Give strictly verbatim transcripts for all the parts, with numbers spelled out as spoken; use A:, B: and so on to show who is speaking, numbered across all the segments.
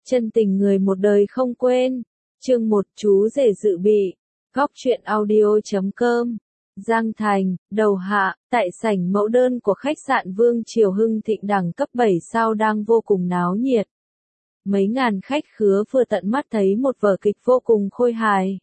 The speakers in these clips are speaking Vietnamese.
A: Chân tình người một đời không quên. Chương một chú rể dự bị. Góc truyện audio chấm com. Giang Thành, đầu hạ, tại sảnh mẫu đơn của khách sạn Vương Triều Hưng Thịnh đẳng cấp bảy sao đang vô cùng náo nhiệt. Mấy ngàn khách khứa vừa tận mắt thấy một vở kịch vô cùng khôi hài.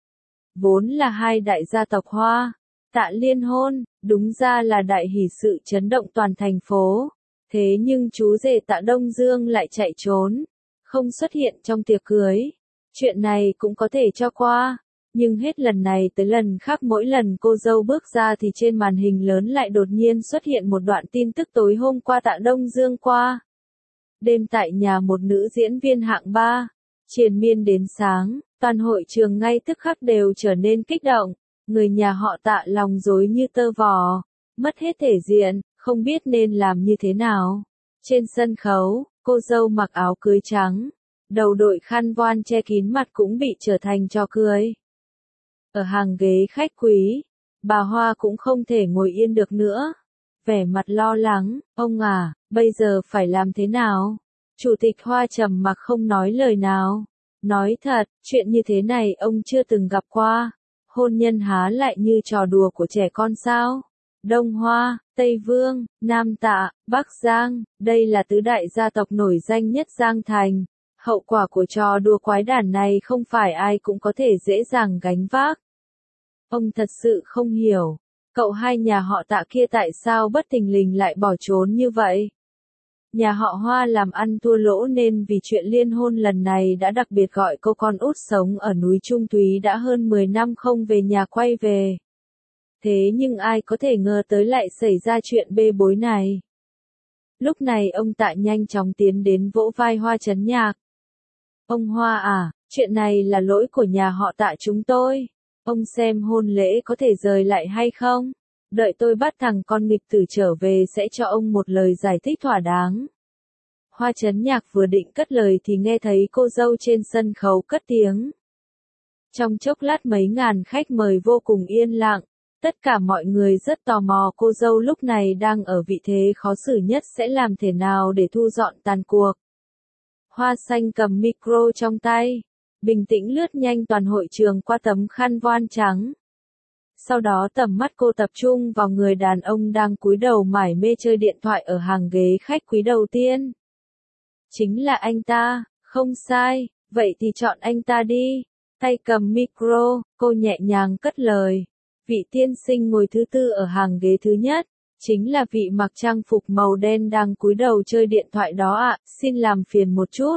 A: Vốn là hai đại gia tộc Hoa, Tạ liên hôn, đúng ra là đại hỷ sự chấn động toàn thành phố. Thế nhưng chú rể Tạ Đông Dương lại chạy trốn, không xuất hiện trong tiệc cưới. Chuyện này cũng có thể cho qua, nhưng hết lần này tới lần khác mỗi lần cô dâu bước ra thì trên màn hình lớn lại đột nhiên xuất hiện một đoạn tin tức tối hôm qua Tạ Đông Dương qua. Đêm tại nhà một nữ diễn viên hạng ba, triền miên đến sáng, toàn hội trường ngay tức khắc đều trở nên kích động, người nhà họ Tạ lòng rối như tơ vò, mất hết thể diện, không biết nên làm như thế nào. Trên sân khấu, cô dâu mặc áo cưới trắng, đầu đội khăn voan che kín mặt cũng bị trở thành trò cười. Ở hàng ghế khách quý, bà Hoa cũng không thể ngồi yên được nữa. Vẻ mặt lo lắng, ông à, bây giờ phải làm thế nào? Chủ tịch Hoa trầm mặc không nói lời nào. Nói thật, chuyện như thế này ông chưa từng gặp qua. Hôn nhân há lại như trò đùa của trẻ con sao? Đông Hoa, Tây Vương, Nam Tạ, Bắc Giang, đây là tứ đại gia tộc nổi danh nhất Giang Thành. Hậu quả của trò đùa quái đản này không phải ai cũng có thể dễ dàng gánh vác. Ông thật sự không hiểu, cậu hai nhà họ Tạ kia tại sao bất thình lình lại bỏ trốn như vậy. Nhà họ Hoa làm ăn thua lỗ nên vì chuyện liên hôn lần này đã đặc biệt gọi cô con út sống ở núi Trung Thúy đã hơn mười năm không về nhà quay về. Thế nhưng ai có thể ngờ tới lại xảy ra chuyện bê bối này. Lúc này ông Tạ nhanh chóng tiến đến vỗ vai Hoa Chấn Nhạc. Ông Hoa à, chuyện này là lỗi của nhà họ Tạ chúng tôi. Ông xem hôn lễ có thể rời lại hay không? Đợi tôi bắt thằng con nghịch tử trở về sẽ cho ông một lời giải thích thỏa đáng. Hoa Chấn Nhạc vừa định cất lời thì nghe thấy cô dâu trên sân khấu cất tiếng. Trong chốc lát mấy ngàn khách mời vô cùng yên lặng. Tất cả mọi người rất tò mò cô dâu lúc này đang ở vị thế khó xử nhất sẽ làm thế nào để thu dọn tàn cuộc. Hoa Xanh cầm micro trong tay, bình tĩnh lướt nhanh toàn hội trường qua tấm khăn voan trắng. Sau đó tầm mắt cô tập trung vào người đàn ông đang cúi đầu mải mê chơi điện thoại ở hàng ghế khách quý đầu tiên. Chính là anh ta, không sai, vậy thì chọn anh ta đi. Tay cầm micro, cô nhẹ nhàng cất lời. Vị tiên sinh ngồi thứ tư ở hàng ghế thứ nhất, chính là vị mặc trang phục màu đen đang cúi đầu chơi điện thoại đó ạ, xin làm phiền một chút.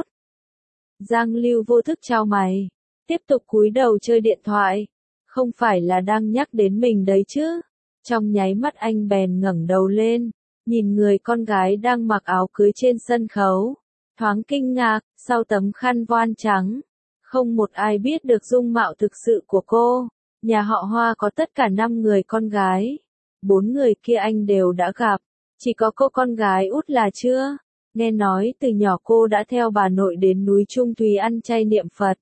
A: Giang Lưu vô thức chau mày, tiếp tục cúi đầu chơi điện thoại, không phải là đang nhắc đến mình đấy chứ. Trong nháy mắt anh bèn ngẩng đầu lên, nhìn người con gái đang mặc áo cưới trên sân khấu, thoáng kinh ngạc, sau tấm khăn voan trắng, không một ai biết được dung mạo thực sự của cô. Nhà họ Hoa có tất cả năm người con gái, bốn người kia anh đều đã gặp, chỉ có cô con gái út là chưa. Nghe nói từ nhỏ cô đã theo bà nội đến núi Trung Thúy ăn chay niệm Phật.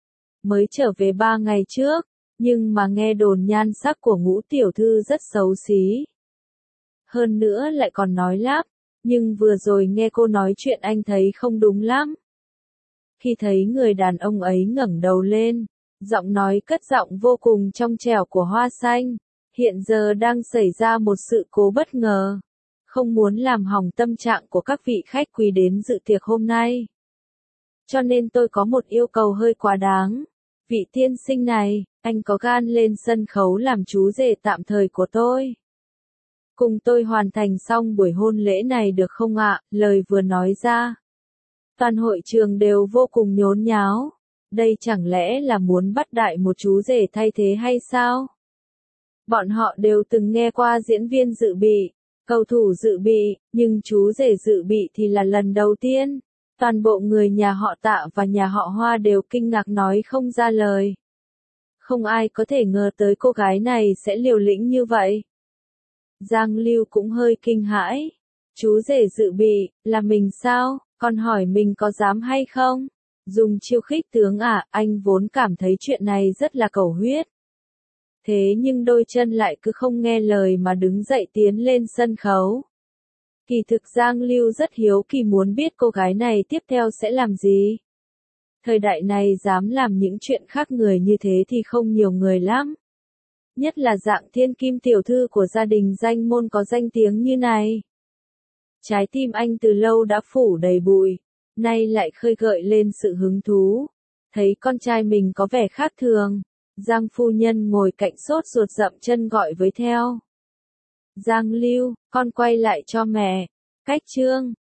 A: Mới trở về ba ngày trước, nhưng mà nghe đồn nhan sắc của Ngũ tiểu thư rất xấu xí. Hơn nữa lại còn nói lắp, nhưng vừa rồi nghe cô nói chuyện anh thấy không đúng lắm. Khi thấy người đàn ông ấy ngẩng đầu lên, giọng nói cất giọng vô cùng trong trẻo của Hoa Xanh, hiện giờ đang xảy ra một sự cố bất ngờ, không muốn làm hỏng tâm trạng của các vị khách quý đến dự tiệc hôm nay. Cho nên tôi có một yêu cầu hơi quá đáng. Vị tiên sinh này, anh có gan lên sân khấu làm chú rể tạm thời của tôi. Cùng tôi hoàn thành xong buổi hôn lễ này được không ạ? Lời vừa nói ra, toàn hội trường đều vô cùng nhốn nháo. Đây chẳng lẽ là muốn bắt đại một chú rể thay thế hay sao? Bọn họ đều từng nghe qua diễn viên dự bị, cầu thủ dự bị, nhưng chú rể dự bị thì là lần đầu tiên. Toàn bộ người nhà họ Tạ và nhà họ Hoa đều kinh ngạc nói không ra lời. Không ai có thể ngờ tới cô gái này sẽ liều lĩnh như vậy. Giang Lưu cũng hơi kinh hãi. Chú rể dự bị, là mình sao? Còn hỏi mình có dám hay không? Dùng chiêu khích tướng à, anh vốn cảm thấy chuyện này rất là cầu huyết. Thế nhưng đôi chân lại cứ không nghe lời mà đứng dậy tiến lên sân khấu. Kỳ thực Giang Lưu rất hiếu kỳ muốn biết cô gái này tiếp theo sẽ làm gì. Thời đại này dám làm những chuyện khác người như thế thì không nhiều người lắm. Nhất là dạng thiên kim tiểu thư của gia đình danh môn có danh tiếng như này. Trái tim anh từ lâu đã phủ đầy bụi, nay lại khơi gợi lên sự hứng thú. Thấy con trai mình có vẻ khác thường, Giang phu nhân ngồi cạnh sốt ruột dậm chân gọi với theo. Giang Lưu, con quay lại cho mẹ. Cách chương